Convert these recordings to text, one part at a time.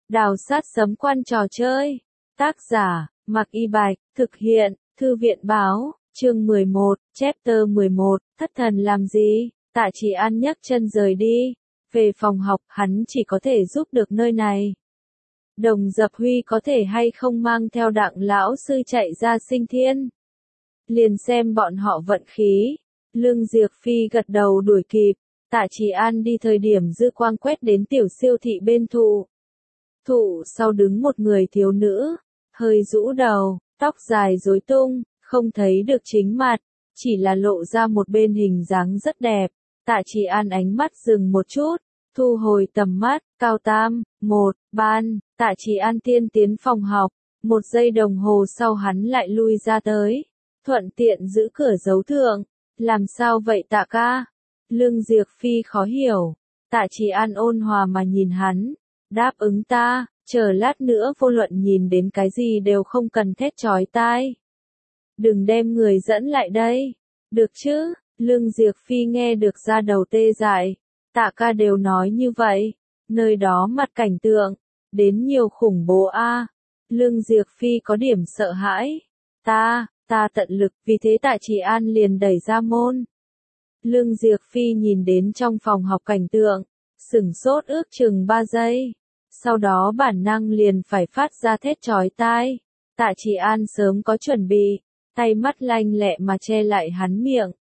Đào sát sấm quan trò chơi. Tác giả, Mạc Y Bạch, thực hiện, Thư viện báo, chương 11, chapter 11, thất thần làm gì? Tạ Chỉ An nhấc chân rời đi. Về phòng học, hắn chỉ có thể giúp được nơi này. Đồng Dập Huy có thể hay không mang theo Đặng lão sư chạy ra Sinh Thiên. Liền xem bọn họ vận khí. Lương Diệc Phi gật đầu đuổi kịp. Tạ Chỉ An đi thời điểm dư quang quét đến tiểu siêu thị bên thụ. Thụ sau đứng một người thiếu nữ, hơi rũ đầu, tóc dài rối tung, không thấy được chính mặt, chỉ là lộ ra một bên hình dáng rất đẹp. Tạ Chỉ An ánh mắt dừng một chút, thu hồi tầm mắt, cao tam, một, ban, Tạ Chỉ An tiên tiến phòng học, 1 giây đồng hồ sau hắn lại lui ra tới, thuận tiện giữ cửa giấu thượng, làm sao vậy Tạ ca? Lương Diệc Phi khó hiểu, Tạ Chỉ An ôn hòa mà nhìn hắn, đáp ứng ta, chờ lát nữa vô luận nhìn đến cái gì đều không cần thét chói tai. Đừng đem người dẫn lại đây, được chứ? Lương Diệc Phi nghe được ra đầu tê dại, Tạ ca đều nói như vậy, nơi đó mặt cảnh tượng, đến nhiều khủng bố a. Lương Diệc Phi có điểm sợ hãi, ta tận lực, vì thế Tạ Chỉ An liền đẩy ra môn. Lương Diệc Phi nhìn đến trong phòng học cảnh tượng, sửng sốt ước chừng 3 giây, sau đó bản năng liền phải phát ra thét chói tai. Tạ Chỉ An sớm có chuẩn bị, tay mắt lanh lẹ mà che lại hắn miệng.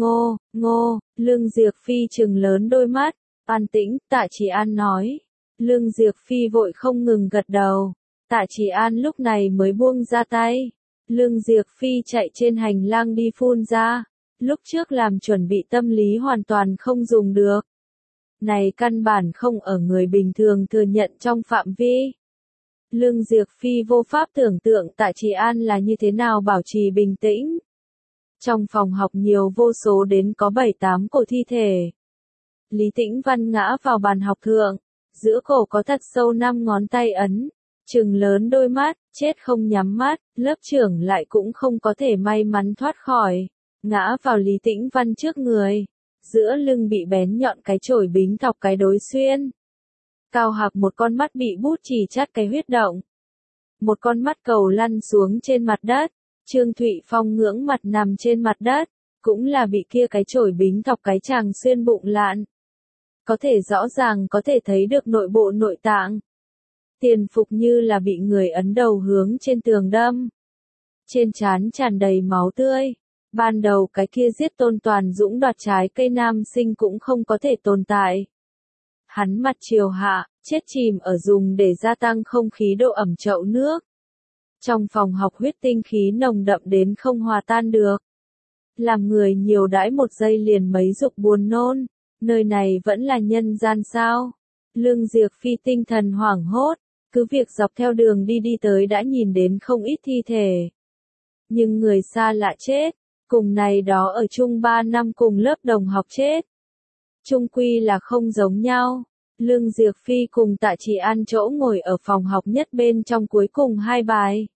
Ngô, Lương Diệc Phi trừng lớn đôi mắt, an tĩnh, Tạ Chỉ An nói. Lương Diệc Phi vội không ngừng gật đầu, Tạ Chỉ An lúc này mới buông ra tay. Lương Diệc Phi chạy trên hành lang đi phun ra, lúc trước làm chuẩn bị tâm lý hoàn toàn không dùng được. Này căn bản không ở người bình thường thừa nhận trong phạm vi. Lương Diệc Phi vô pháp tưởng tượng Tạ Chỉ An là như thế nào bảo trì bình tĩnh. Trong phòng học nhiều vô số đến có 7-8 cổ thi thể. Lý Tĩnh Văn ngã vào bàn học thượng, giữa cổ có thật sâu 5 ngón tay ấn, trừng lớn đôi mắt, chết không nhắm mắt, lớp trưởng lại cũng không có thể may mắn thoát khỏi, ngã vào Lý Tĩnh Văn trước người, giữa lưng bị bén nhọn cái chổi bính thọc cái đối xuyên. Cao Hạc một con mắt bị bút chì chát cái huyết động. Một con mắt cầu lăn xuống trên mặt đất. Trương Thụy Phong ngưỡng mặt nằm trên mặt đất, cũng là bị kia cái chổi bính thọc cái chàng xuyên bụng lạn. Có thể rõ ràng có thể thấy được nội bộ nội tạng. Tiền Phục như là bị người ấn đầu hướng trên tường đâm. Trên trán tràn đầy máu tươi. Ban đầu cái kia giết Tôn Toàn Dũng đoạt trái cây nam sinh cũng không có thể tồn tại. Hắn mặt chiều hạ, chết chìm ở dùng để gia tăng không khí độ ẩm chậu nước. Trong phòng học huyết tinh khí nồng đậm đến không hòa tan được. Làm người nhiều đãi 1 giây liền mấy dục buồn nôn. Nơi này vẫn là nhân gian sao? Lương Diệc Phi tinh thần hoảng hốt, cứ việc dọc theo đường đi tới đã nhìn đến không ít thi thể. Nhưng người xa lạ chết, cùng này đó ở chung 3 năm cùng lớp đồng học chết. Chung quy là không giống nhau. Lương Diệc Phi cùng Tạ Chỉ An chỗ ngồi ở phòng học nhất bên trong cuối cùng 2 bài.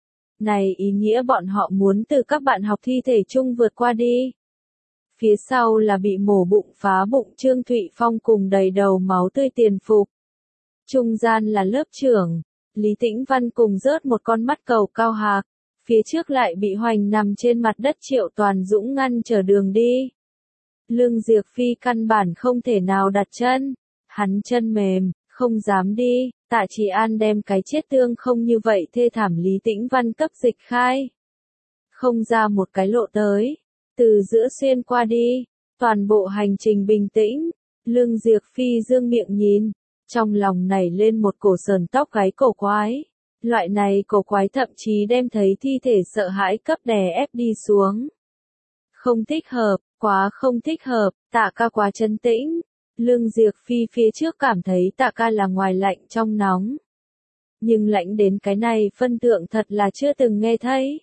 Này ý nghĩa bọn họ muốn từ các bạn học thi thể chung vượt qua đi. Phía sau là bị mổ bụng phá bụng Trương Thụy Phong cùng đầy đầu máu tươi Tiền Phục. Trung gian là lớp trưởng, Lý Tĩnh Văn cùng rớt một con mắt cầu Cao Hạc. Phía trước lại bị hoành nằm trên mặt đất Triệu Toàn Dũng ngăn trở đường đi. Lương Diệc Phi căn bản không thể nào đặt chân. Hắn chân mềm, không dám đi. Tạ Chỉ An đem cái chết tương không như vậy thê thảm Lý Tĩnh Văn cấp dịch khai. Không ra một cái lộ tới. Từ giữa xuyên qua đi. Toàn bộ hành trình bình tĩnh. Lương Diệc Phi dương miệng nhìn. Trong lòng nảy lên một cổ sờn tóc gáy cổ quái. Loại này cổ quái thậm chí đem thấy thi thể sợ hãi cấp đè ép đi xuống. Không thích hợp, quá không thích hợp, Tạ ca quá trấn tĩnh. Lương Diệc Phi phía trước cảm thấy Tạ ca là ngoài lạnh trong nóng. Nhưng lạnh đến cái này phân tượng thật là chưa từng nghe thấy.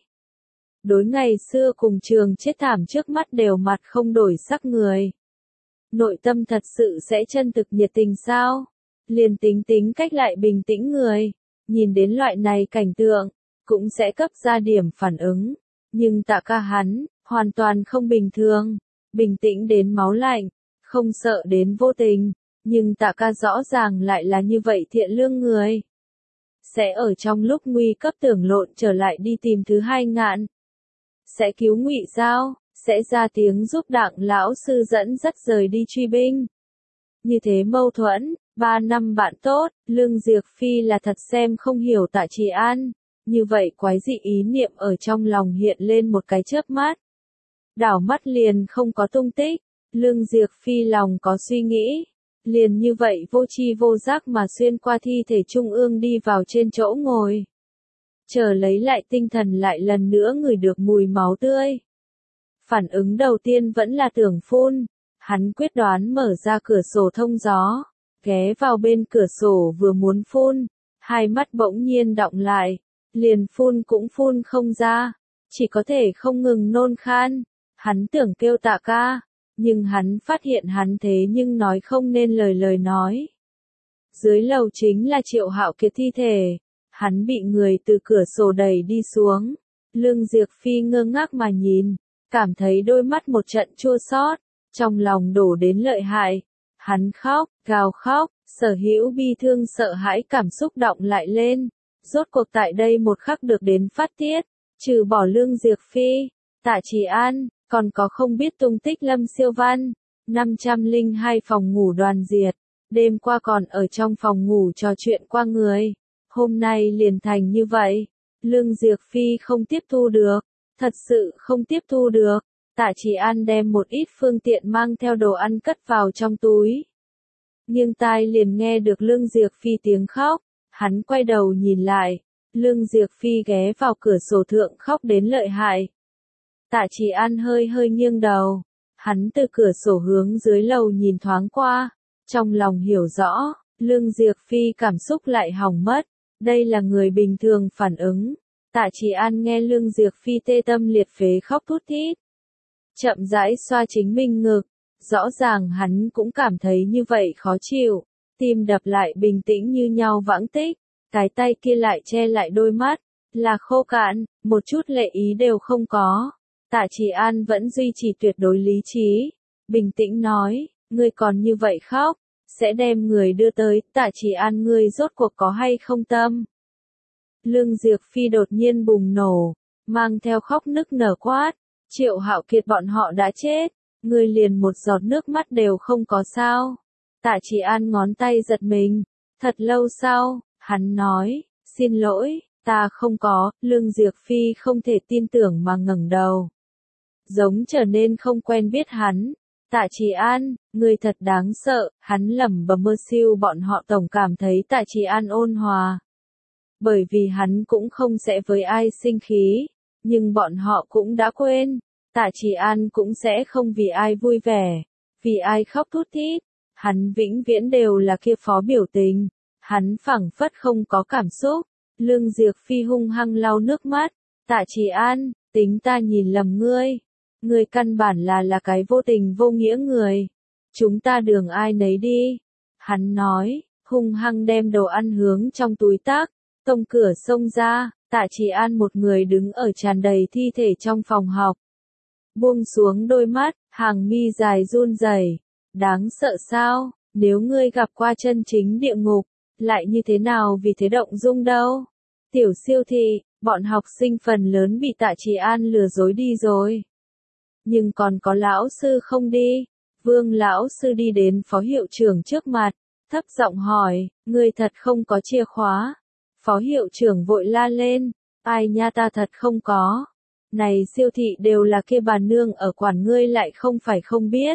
Đối ngày xưa cùng trường chết thảm trước mắt đều mặt không đổi sắc người. Nội tâm thật sự sẽ chân thực nhiệt tình sao? Liền tính cách lại bình tĩnh người. Nhìn đến loại này cảnh tượng, cũng sẽ cấp ra điểm phản ứng. Nhưng Tạ ca hắn, hoàn toàn không bình thường. Bình tĩnh đến máu lạnh. Không sợ đến vô tình, nhưng Tạ ca rõ ràng lại là như vậy thiện lương người. sẽ ở trong lúc nguy cấp tưởng lộn trở lại đi tìm thứ hai Ngạn. Sẽ cứu Ngụy Giao, sẽ ra tiếng giúp Đặng lão sư dẫn dắt rời đi truy binh. Như thế mâu thuẫn, 3 năm bạn tốt, Lương Diệc Phi là thật xem không hiểu Tạ Trì An, như vậy quái dị ý niệm ở trong lòng hiện lên một cái chớp mắt. Đảo mắt liền không có tung tích, Lương Diệc Phi lòng có suy nghĩ, liền như vậy vô tri vô giác mà xuyên qua thi thể trung ương đi vào trên chỗ ngồi. Chờ lấy lại tinh thần lại lần nữa ngửi được mùi máu tươi. Phản ứng đầu tiên vẫn là tưởng phun, hắn quyết đoán mở ra cửa sổ thông gió, ghé vào bên cửa sổ vừa muốn phun, hai mắt bỗng nhiên đọng lại, liền phun cũng phun không ra, chỉ có thể không ngừng nôn khan. Hắn tưởng kêu Tạ ca, nhưng hắn phát hiện hắn thế nhưng nói không nên lời nói. Dưới lầu chính là Triệu Hạo Kiệt thi thể, hắn bị người từ cửa sổ đẩy đi xuống. Lương Diệc Phi ngơ ngác mà nhìn, cảm thấy đôi mắt một trận chua xót, trong lòng đổ đến lợi hại. Hắn khóc, gào khóc, sở hữu bi thương sợ hãi cảm xúc đọng lại lên. Rốt cuộc tại đây một khắc được đến phát tiết, trừ bỏ Lương Diệc Phi, Tạ Trì An, còn có không biết tung tích Lâm Siêu Văn. 502 phòng ngủ đoàn diệt, đêm qua còn ở trong phòng ngủ trò chuyện qua người, hôm nay liền thành như vậy. Lương Diệc Phi không tiếp thu được, thật sự không tiếp thu được. Tạ Trì An đem một ít phương tiện mang theo đồ ăn cất vào trong túi. Nghiêng tai liền nghe được Lương Diệc Phi tiếng khóc, hắn quay đầu nhìn lại, Lương Diệc Phi ghé vào cửa sổ thượng khóc đến lợi hại. Tạ Trì An hơi hơi nghiêng đầu, hắn từ cửa sổ hướng dưới lầu nhìn thoáng qua, trong lòng hiểu rõ, Lương Diệc Phi cảm xúc lại hỏng mất, đây là người bình thường phản ứng. Tạ Trì An nghe Lương Diệc Phi tê tâm liệt phế khóc thút thít, chậm rãi xoa chính mình ngực, rõ ràng hắn cũng cảm thấy như vậy khó chịu, tim đập lại bình tĩnh như nhau vãng tích, cái tay kia lại che lại đôi mắt, là khô cạn, một chút lệ ý đều không có. Tạ Trì An vẫn duy trì tuyệt đối lý trí, bình tĩnh nói, ngươi còn như vậy khóc, sẽ đem người đưa tới. Tạ Trì An, ngươi rốt cuộc có hay không tâm? Lương Diệc Phi đột nhiên bùng nổ, mang theo khóc nức nở quát, Triệu Hạo Kiệt bọn họ đã chết, ngươi liền một giọt nước mắt đều không có sao? Tạ Trì An ngón tay giật mình, thật lâu sau, hắn nói, xin lỗi, ta không có. Lương Diệc Phi không thể tin tưởng mà ngẩng đầu, giống trở nên không quen biết hắn. Tạ Trì An, ngươi thật đáng sợ. Hắn lẩm bẩm, mơ siêu bọn họ tổng cảm thấy Tạ Trì An ôn hòa, bởi vì hắn cũng không sẽ với ai sinh khí, nhưng bọn họ cũng đã quên, Tạ Trì An cũng sẽ không vì ai vui vẻ, vì ai khóc thút thít. Hắn vĩnh viễn đều là kia phó biểu tình, hắn phảng phất không có cảm xúc. Lương Diệc Phi hung hăng lau nước mắt, Tạ Trì An, tính ta nhìn lầm ngươi. Ngươi căn bản là cái vô tình vô nghĩa người. Chúng ta đường ai nấy đi. Hắn nói, hung hăng đem đồ ăn hướng trong túi tắc, tông cửa xông ra. Tạ Trì An một người đứng ở tràn đầy thi thể trong phòng học, buông xuống đôi mắt, hàng mi dài run rẩy. Đáng sợ sao? Nếu ngươi gặp qua chân chính địa ngục, lại như thế nào vì thế động dung đâu? Tiểu Siêu Thị, bọn học sinh phần lớn bị Tạ Trì An lừa dối đi rồi. Nhưng còn có lão sư không đi. Vương lão sư đi đến phó hiệu trưởng trước mặt, thấp giọng hỏi, ngươi thật không có chìa khóa? Phó hiệu trưởng vội la lên, ai nha, ta thật không có. Này Siêu Thị đều là kia bà nương ở quản, ngươi lại không phải không biết.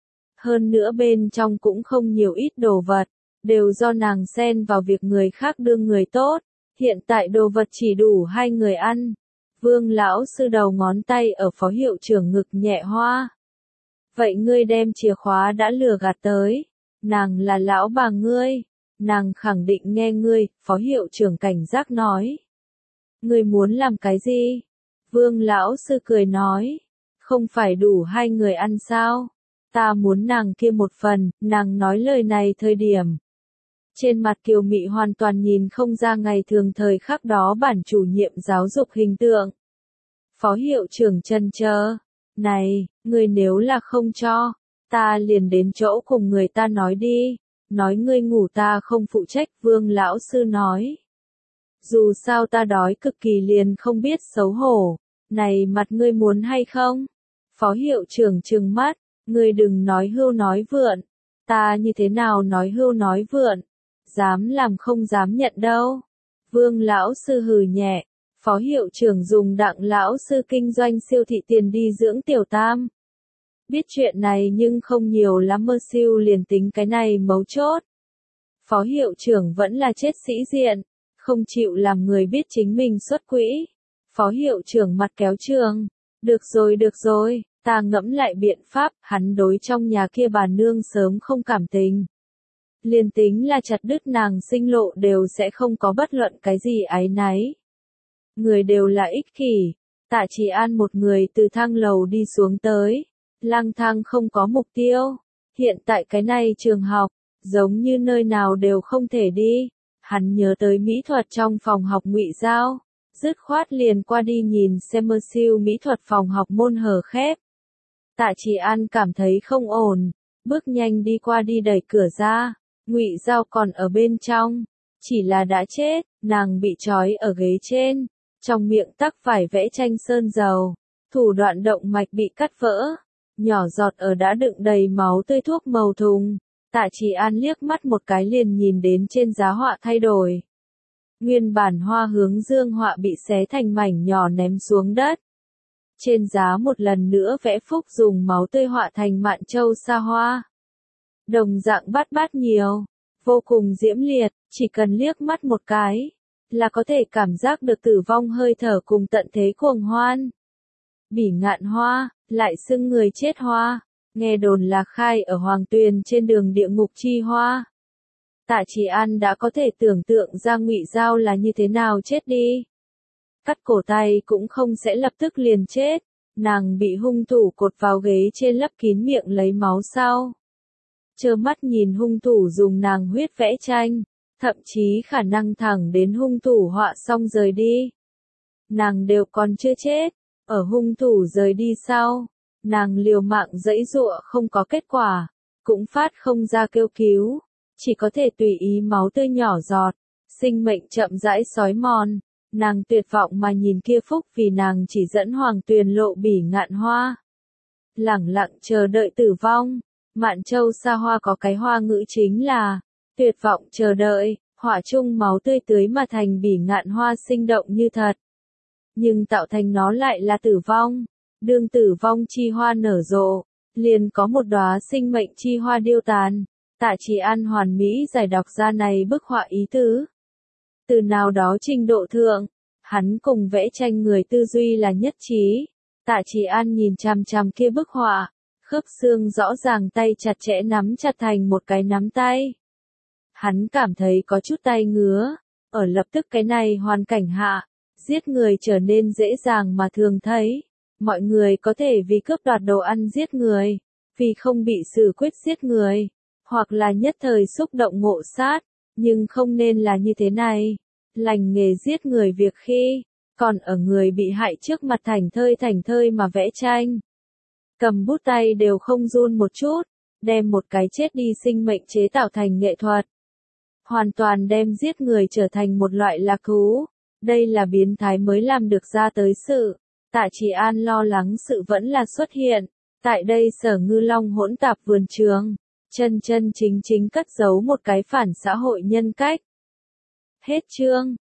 Hơn nữa bên trong cũng không nhiều ít đồ vật, đều do nàng xen vào việc người khác đương người tốt. Hiện tại đồ vật chỉ đủ 2 người ăn. Vương lão sư đầu ngón tay ở phó hiệu trưởng ngực nhẹ hoa. Vậy ngươi đem chìa khóa đã lừa gạt tới. Nàng là lão bà ngươi. Nàng khẳng định nghe ngươi. Phó hiệu trưởng cảnh giác nói. Ngươi muốn làm cái gì? Vương lão sư cười nói. Không phải đủ 2 người ăn sao? Ta muốn nàng kia một phần. Nàng nói lời này thời điểm, trên mặt Kiều Mị hoàn toàn nhìn không ra ngày thường thời khắc đó bản chủ nhiệm giáo dục hình tượng. Phó hiệu trưởng chần chờ, này, ngươi nếu là không cho, ta liền đến chỗ cùng người ta nói đi, nói ngươi ngủ ta không phụ trách. Vương lão sư nói. Dù sao ta đói cực kỳ liền không biết xấu hổ. Này mặt ngươi muốn hay không? Phó hiệu trưởng trừng mắt, ngươi đừng nói hưu nói vượn. Ta như thế nào nói hưu nói vượn? Dám làm không dám nhận đâu. Vương lão sư hừ nhẹ, phó hiệu trưởng dùng Đặng lão sư kinh doanh siêu thị tiền đi dưỡng tiểu tam. Biết chuyện này nhưng không nhiều lắm mơ siêu liền tính cái này mấu chốt. Phó hiệu trưởng vẫn là chết sĩ diện, không chịu làm người biết chính mình xuất quỹ. Phó hiệu trưởng mặt kéo trường, được rồi, ta ngẫm lại biện pháp, hắn đối trong nhà kia bà nương sớm không cảm tình. Liền tính là chặt đứt nàng sinh lộ đều sẽ không có bất luận cái gì áy náy. Người đều là ích kỷ, Tạ Chỉ An một người từ thang lầu đi xuống tới, lang thang không có mục tiêu. Hiện tại cái này trường học, giống như nơi nào đều không thể đi. Hắn nhớ tới mỹ thuật trong phòng học ngụy giao, dứt khoát liền qua đi nhìn xem mơ siêu mỹ thuật phòng học môn hờ khép. Tạ Chỉ An cảm thấy không ổn, bước nhanh đi qua đi đẩy cửa ra, ngụy giao còn ở bên trong, chỉ là đã chết, nàng bị trói ở ghế trên, trong miệng tắc phải vẽ tranh sơn dầu, thủ đoạn động mạch bị cắt vỡ, nhỏ giọt ở đã đựng đầy máu tươi thuốc màu thùng. Tạ Chỉ An liếc mắt một cái liền nhìn đến trên giá họa thay đổi. Nguyên bản hoa hướng dương họa bị xé thành mảnh nhỏ ném xuống đất. Trên giá một lần nữa vẽ phúc dùng máu tươi họa thành mạn châu sa hoa. Đồng dạng bát bát nhiều, vô cùng diễm liệt, chỉ cần liếc mắt một cái, là có thể cảm giác được tử vong hơi thở cùng tận thế cuồng hoan. Bỉ ngạn hoa, lại xưng người chết hoa. Nghe đồn là khai ở Hoàng Tuyền trên đường địa ngục chi hoa. Tạ Chỉ An đã có thể tưởng tượng ra ngụy giao là như thế nào chết đi. Cắt cổ tay cũng không sẽ lập tức liền chết, nàng bị hung thủ cột vào ghế trên lấp kín miệng lấy máu sau. Trơ mắt nhìn hung thủ dùng nàng huyết vẽ tranh, thậm chí khả năng thẳng đến hung thủ họa xong rời đi. Nàng đều còn chưa chết, ở hung thủ rời đi sau. Nàng liều mạng giãy giụa không có kết quả, cũng phát không ra kêu cứu, chỉ có thể tùy ý máu tươi nhỏ giọt, sinh mệnh chậm rãi xói mòn. Nàng tuyệt vọng mà nhìn kia phúc vì nàng chỉ dẫn Hoàng Tuyền lộ bỉ ngạn hoa. Lẳng lặng chờ đợi tử vong, Mạn Châu sa hoa có cái hoa ngữ chính là, tuyệt vọng chờ đợi, họa chung máu tươi tưới mà thành bỉ ngạn hoa sinh động như thật. Nhưng tạo thành nó lại là tử vong. Đương tử vong chi hoa nở rộ, liền có một đóa sinh mệnh chi hoa điêu tàn. Tạ Chỉ An hoàn mỹ giải đọc ra này bức họa ý tứ. Từ nào đó trình độ thượng, hắn cùng vẽ tranh người tư duy là nhất trí. Tạ Chỉ An nhìn chằm chằm kia bức họa, khớp xương rõ ràng tay chặt chẽ nắm chặt thành một cái nắm tay. Hắn cảm thấy có chút tay ngứa, ở lập tức cái này hoàn cảnh hạ, giết người trở nên dễ dàng mà thường thấy. Mọi người có thể vì cướp đoạt đồ ăn giết người, vì không bị xử quyết giết người, hoặc là nhất thời xúc động ngộ sát, nhưng không nên là như thế này. Lành nghề giết người việc khi, còn ở người bị hại trước mặt thành thơi mà vẽ tranh. Cầm bút tay đều không run một chút, đem một cái chết đi sinh mệnh chế tạo thành nghệ thuật. Hoàn toàn đem giết người trở thành một loại lạc thú. Đây là biến thái mới làm được ra tới sự. Tạ Chỉ An lo lắng sự vẫn là xuất hiện. Tại đây Sở Ngư Long hỗn tạp vườn trường, chân chính cất giấu một cái phản xã hội nhân cách. Hết chương.